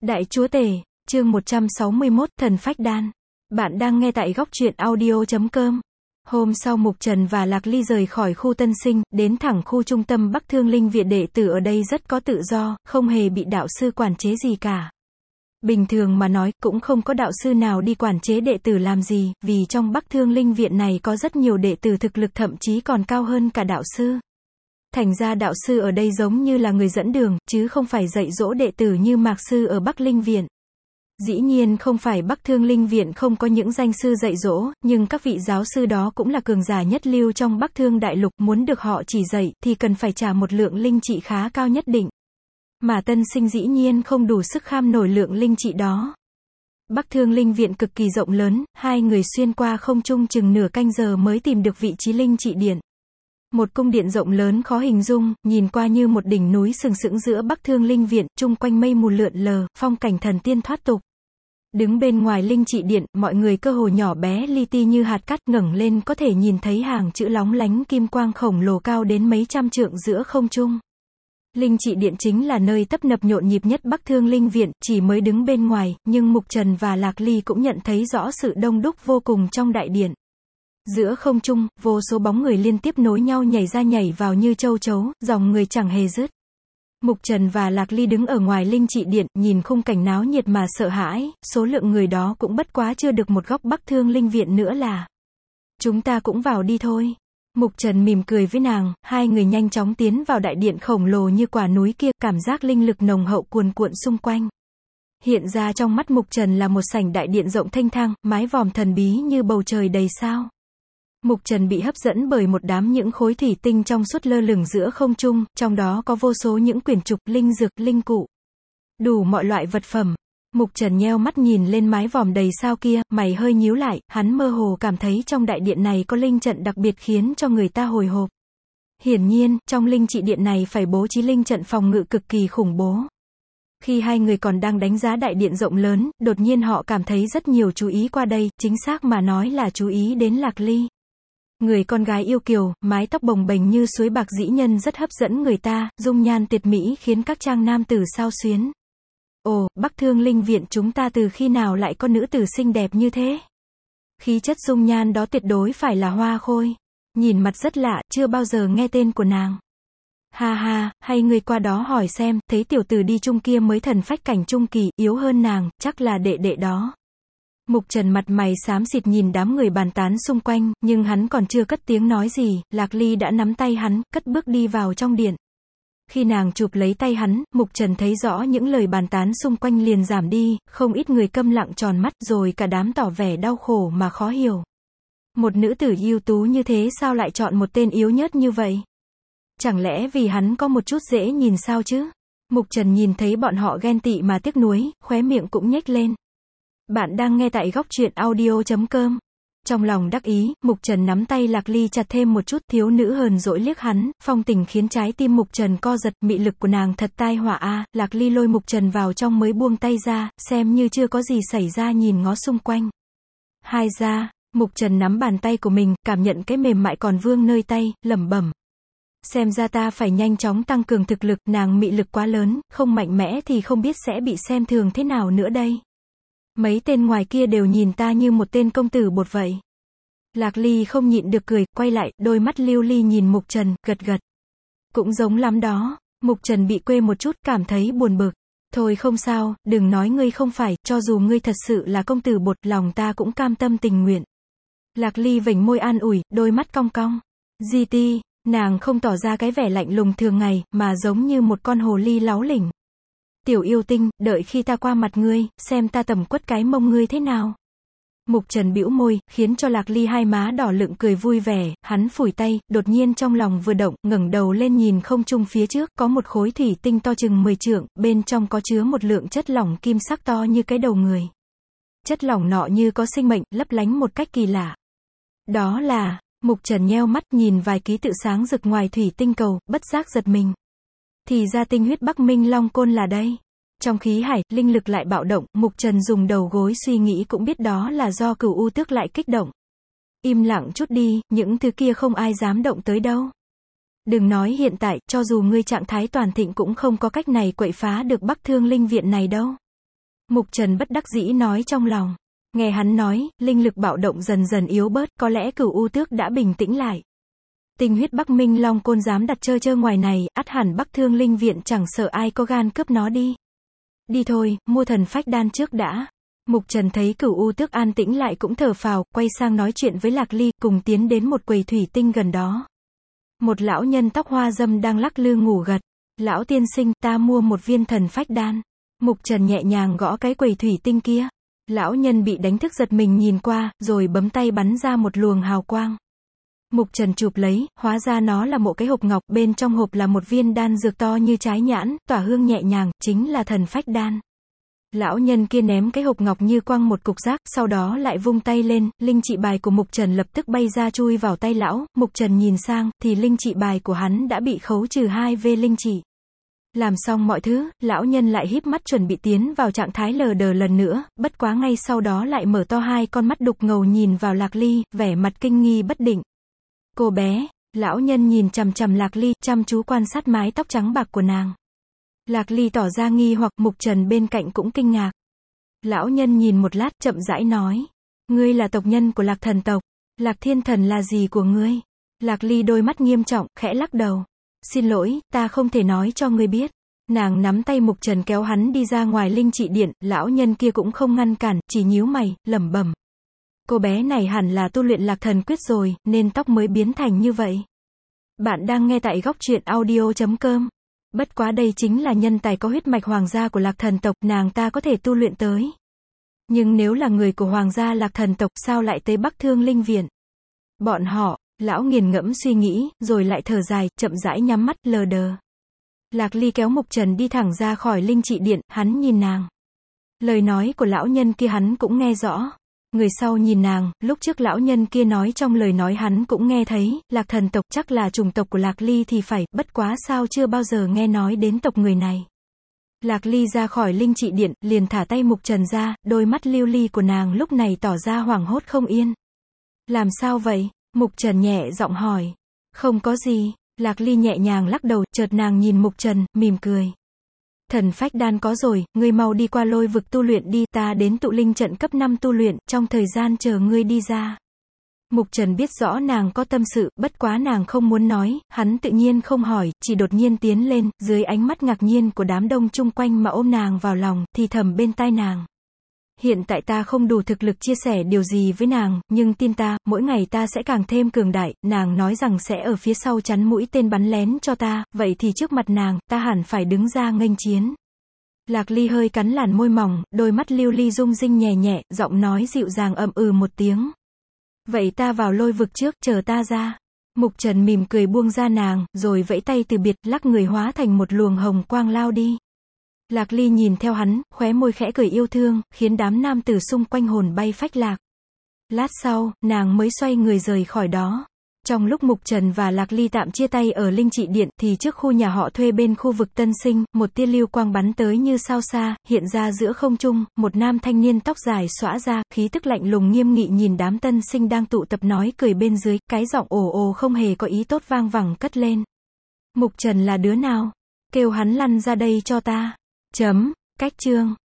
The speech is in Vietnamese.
Đại Chúa Tể, chương 161, Thần Phách Đan. Bạn đang nghe tại góc truyện audio.com. Hôm sau Mục Trần và Lạc Ly rời khỏi khu Tân Sinh, đến thẳng khu trung tâm Bắc Thương Linh Viện. Đệ tử ở đây rất có tự do, không hề bị đạo sư quản chế gì cả. Bình thường mà nói, cũng không có đạo sư nào đi quản chế đệ tử làm gì, vì trong Bắc Thương Linh Viện này có rất nhiều đệ tử thực lực thậm chí còn cao hơn cả đạo sư. Thành ra đạo sư ở đây giống như là người dẫn đường, chứ không phải dạy dỗ đệ tử như Mạc sư ở Bắc Linh Viện. Dĩ nhiên không phải Bắc Thương Linh Viện không có những danh sư dạy dỗ, nhưng các vị giáo sư đó cũng là cường giả nhất lưu trong Bắc Thương Đại Lục, muốn được họ chỉ dạy, thì cần phải trả một lượng linh trị khá cao nhất định. Mà Tân Sinh dĩ nhiên không đủ sức kham nổi lượng linh trị đó. Bắc Thương Linh Viện cực kỳ rộng lớn, hai người xuyên qua không trung chừng nửa canh giờ mới tìm được vị trí linh trị điện. Một cung điện rộng lớn khó hình dung, nhìn qua như một đỉnh núi sừng sững giữa Bắc Thương Linh Viện, chung quanh mây mù lượn lờ, phong cảnh thần tiên thoát tục. Đứng bên ngoài linh trị điện, mọi người cơ hồ nhỏ bé li ti như hạt cát, ngẩng lên có thể nhìn thấy hàng chữ lóng lánh kim quang khổng lồ cao đến mấy trăm trượng giữa không trung. Linh trị điện chính là nơi tấp nập nhộn nhịp nhất Bắc Thương Linh Viện, chỉ mới đứng bên ngoài, nhưng Mục Trần và Lạc Ly cũng nhận thấy rõ sự đông đúc vô cùng trong đại điện. Giữa không trung, vô số bóng người liên tiếp nối nhau nhảy ra nhảy vào như châu chấu, dòng người chẳng hề dứt. Mục Trần và Lạc Ly đứng ở ngoài linh trị điện, nhìn khung cảnh náo nhiệt mà sợ hãi, số lượng người đó cũng bất quá chưa được một góc Bắc Thương Linh Viện nữa là. Chúng ta cũng vào đi thôi. Mục Trần mỉm cười với nàng, hai người nhanh chóng tiến vào đại điện khổng lồ như quả núi kia, cảm giác linh lực nồng hậu cuồn cuộn xung quanh. Hiện ra trong mắt Mục Trần là một sảnh đại điện rộng thênh thang, mái vòm thần bí như bầu trời đầy sao. Mục Trần bị hấp dẫn bởi một đám những khối thủy tinh trong suốt lơ lửng giữa không trung, trong đó có vô số những quyển trục, linh dược, linh cụ. Đủ mọi loại vật phẩm. Mục Trần nheo mắt nhìn lên mái vòm đầy sao kia, mày hơi nhíu lại, hắn mơ hồ cảm thấy trong đại điện này có linh trận đặc biệt khiến cho người ta hồi hộp. Hiển nhiên, trong linh trị điện này phải bố trí linh trận phòng ngự cực kỳ khủng bố. Khi hai người còn đang đánh giá đại điện rộng lớn, đột nhiên họ cảm thấy rất nhiều chú ý qua đây, chính xác mà nói là chú ý đến Lạc Ly. Người con gái yêu kiều, mái tóc bồng bềnh như suối bạc dĩ nhân rất hấp dẫn người ta, dung nhan tuyệt mỹ khiến các trang nam tử xao xuyến. Ồ, Bắc Thương Linh Viện chúng ta từ khi nào lại có nữ tử xinh đẹp như thế? Khí chất dung nhan đó tuyệt đối phải là Hoa Khôi. Nhìn mặt rất lạ, chưa bao giờ nghe tên của nàng. Ha ha, hay người qua đó hỏi xem, thấy tiểu tử đi chung kia mới thần phách cảnh trung kỳ, yếu hơn nàng, chắc là đệ đệ đó. Mục Trần mặt mày xám xịt nhìn đám người bàn tán xung quanh, nhưng hắn còn chưa cất tiếng nói gì, Lạc Ly đã nắm tay hắn, cất bước đi vào trong điện. Khi nàng chụp lấy tay hắn, Mục Trần thấy rõ những lời bàn tán xung quanh liền giảm đi, không ít người câm lặng tròn mắt, rồi cả đám tỏ vẻ đau khổ mà khó hiểu. Một nữ tử ưu tú như thế sao lại chọn một tên yếu nhớt như vậy? Chẳng lẽ vì hắn có một chút dễ nhìn sao chứ? Mục Trần nhìn thấy bọn họ ghen tị mà tiếc nuối, khóe miệng cũng nhếch lên. Bạn đang nghe tại góc truyện audio.com. Trong lòng đắc ý, Mục Trần nắm tay Lạc Ly chặt thêm một chút, thiếu nữ hờn dỗi liếc hắn, phong tình khiến trái tim Mục Trần co giật, mị lực của nàng thật tai họa a. Lạc Ly lôi Mục Trần vào trong mới buông tay ra, xem như chưa có gì xảy ra nhìn ngó xung quanh. Hai ra, Mục Trần nắm bàn tay của mình, cảm nhận cái mềm mại còn vương nơi tay, lẩm bẩm. Xem ra ta phải nhanh chóng tăng cường thực lực, nàng mị lực quá lớn, không mạnh mẽ thì không biết sẽ bị xem thường thế nào nữa đây. Mấy tên ngoài kia đều nhìn ta như một tên công tử bột vậy. Lạc Ly không nhịn được cười, quay lại, đôi mắt lưu ly nhìn Mục Trần, gật gật. Cũng giống lắm đó. Mục Trần bị quê một chút, cảm thấy buồn bực. Thôi không sao, đừng nói ngươi không phải, cho dù ngươi thật sự là công tử bột, lòng ta cũng cam tâm tình nguyện. Lạc Ly vểnh môi an ủi, đôi mắt cong cong. GT, nàng không tỏ ra cái vẻ lạnh lùng thường ngày, mà giống như một con hồ ly láu lỉnh. Tiểu yêu tinh, đợi khi ta qua mặt ngươi, xem ta tẩm quất cái mông ngươi thế nào. Mục Trần bĩu môi, khiến cho Lạc Ly hai má đỏ lựng cười vui vẻ, hắn phủi tay, đột nhiên trong lòng vừa động, ngẩng đầu lên nhìn không trung phía trước, có một khối thủy tinh to chừng 10 trượng, bên trong có chứa một lượng chất lỏng kim sắc to như cái đầu người. Chất lỏng nọ như có sinh mệnh, lấp lánh một cách kỳ lạ. Đó là, Mục Trần nheo mắt nhìn vài ký tự sáng rực ngoài thủy tinh cầu, bất giác giật mình. Thì ra tinh huyết Bắc Minh Long Côn là đây. Trong khí hải, linh lực lại bạo động, Mục Trần dùng đầu gối suy nghĩ cũng biết đó là do Cửu U Tước lại kích động. Im lặng chút đi, những thứ kia không ai dám động tới đâu. Đừng nói hiện tại, cho dù ngươi trạng thái toàn thịnh cũng không có cách này quậy phá được Bắc Thương Linh Viện này đâu. Mục Trần bất đắc dĩ nói trong lòng. Nghe hắn nói, linh lực bạo động dần dần yếu bớt, có lẽ Cửu U Tước đã bình tĩnh lại. Tinh huyết Bắc Minh Long Côn dám đặt trơ trơ ngoài này, ắt hẳn Bắc Thương Linh Viện chẳng sợ ai có gan cướp nó đi. Đi thôi, mua thần phách đan trước đã. Mục Trần thấy Cửu U Tước an tĩnh lại cũng thở phào, quay sang nói chuyện với Lạc Ly, cùng tiến đến một quầy thủy tinh gần đó. Một lão nhân tóc hoa râm đang lắc lư ngủ gật. Lão tiên sinh, ta mua một viên thần phách đan. Mục Trần nhẹ nhàng gõ cái quầy thủy tinh kia. Lão nhân bị đánh thức giật mình nhìn qua, rồi bấm tay bắn ra một luồng hào quang. Mục Trần chụp lấy, hóa ra nó là một cái hộp ngọc, bên trong hộp là một viên đan dược to như trái nhãn, tỏa hương nhẹ nhàng, chính là thần phách đan. Lão nhân kia ném cái hộp ngọc như quăng một cục rác, sau đó lại vung tay lên, linh trị bài của Mục Trần lập tức bay ra chui vào tay lão. Mục Trần nhìn sang, thì linh trị bài của hắn đã bị khấu trừ 2V linh trị. Làm xong mọi thứ, lão nhân lại híp mắt chuẩn bị tiến vào trạng thái lờ đờ lần nữa, bất quá ngay sau đó lại mở to hai con mắt đục ngầu nhìn vào Lạc Ly, vẻ mặt kinh nghi bất định. Cô bé, lão nhân nhìn chằm chằm Lạc Ly, chăm chú quan sát mái tóc trắng bạc của nàng. Lạc Ly tỏ ra nghi hoặc, Mục Trần bên cạnh cũng kinh ngạc. Lão nhân nhìn một lát, chậm rãi nói. Ngươi là tộc nhân của Lạc thần tộc. Lạc Thiên Thần là gì của ngươi? Lạc Ly đôi mắt nghiêm trọng, khẽ lắc đầu. Xin lỗi, ta không thể nói cho ngươi biết. Nàng nắm tay Mục Trần kéo hắn đi ra ngoài linh trị điện, lão nhân kia cũng không ngăn cản, chỉ nhíu mày, lẩm bẩm. Cô bé này hẳn là tu luyện Lạc Thần Quyết rồi, nên tóc mới biến thành như vậy. Bạn đang nghe tại góc truyện audio.com. Bất quá đây chính là nhân tài có huyết mạch hoàng gia của Lạc thần tộc, nàng ta có thể tu luyện tới. Nhưng nếu là người của hoàng gia Lạc thần tộc, sao lại tới Bắc Thương Linh Viện? Bọn họ, lão nghiền ngẫm suy nghĩ, rồi lại thở dài, chậm rãi nhắm mắt, lờ đờ. Lạc Ly kéo Mục Trần đi thẳng ra khỏi linh trị điện, hắn nhìn nàng. Lời nói của lão nhân kia hắn cũng nghe rõ. Người sau nhìn nàng, lúc trước lão nhân kia nói trong lời nói hắn cũng nghe thấy, Lạc thần tộc chắc là chủng tộc của Lạc Ly thì phải, bất quá sao chưa bao giờ nghe nói đến tộc người này. Lạc Ly ra khỏi linh trị điện, liền thả tay Mục Trần ra, đôi mắt lưu ly của nàng lúc này tỏ ra hoảng hốt không yên. Làm sao vậy? Mục Trần nhẹ giọng hỏi. Không có gì. Lạc Ly nhẹ nhàng lắc đầu, chợt nàng nhìn Mục Trần, mỉm cười. Thần phách đan có rồi, ngươi mau đi qua lôi vực tu luyện đi, ta đến tụ linh trận cấp 5 tu luyện, trong thời gian chờ ngươi đi ra. Mục Trần biết rõ nàng có tâm sự, bất quá nàng không muốn nói, hắn tự nhiên không hỏi, chỉ đột nhiên tiến lên, dưới ánh mắt ngạc nhiên của đám đông chung quanh mà ôm nàng vào lòng, thì thầm bên tai nàng. Hiện tại ta không đủ thực lực chia sẻ điều gì với nàng, nhưng tin ta, mỗi ngày ta sẽ càng thêm cường đại. Nàng nói rằng sẽ ở phía sau chắn mũi tên bắn lén cho ta, vậy thì trước mặt nàng, ta hẳn phải đứng ra nghênh chiến. Lạc Ly hơi cắn làn môi mỏng, đôi mắt lưu ly rung rinh nhẹ nhẹ, giọng nói dịu dàng một tiếng. Vậy ta vào lôi vực trước, chờ ta ra. Mục Trần mỉm cười buông ra nàng, rồi vẫy tay từ biệt, lắc người hóa thành một luồng hồng quang lao đi. Lạc Ly nhìn theo hắn, khóe môi khẽ cười yêu thương, khiến đám nam tử xung quanh hồn bay phách lạc. Lát sau, nàng mới xoay người rời khỏi đó. Trong lúc Mục Trần và Lạc Ly tạm chia tay ở linh trị điện, thì trước khu nhà họ thuê bên khu vực Tân Sinh, một tia lưu quang bắn tới như sao xa, hiện ra giữa không trung, một nam thanh niên tóc dài xõa ra, khí tức lạnh lùng nghiêm nghị nhìn đám tân sinh đang tụ tập nói cười bên dưới, cái giọng ồ ồ không hề có ý tốt vang vẳng cất lên. Mục Trần là đứa nào? Kêu hắn lăn ra đây cho ta. Cách chương.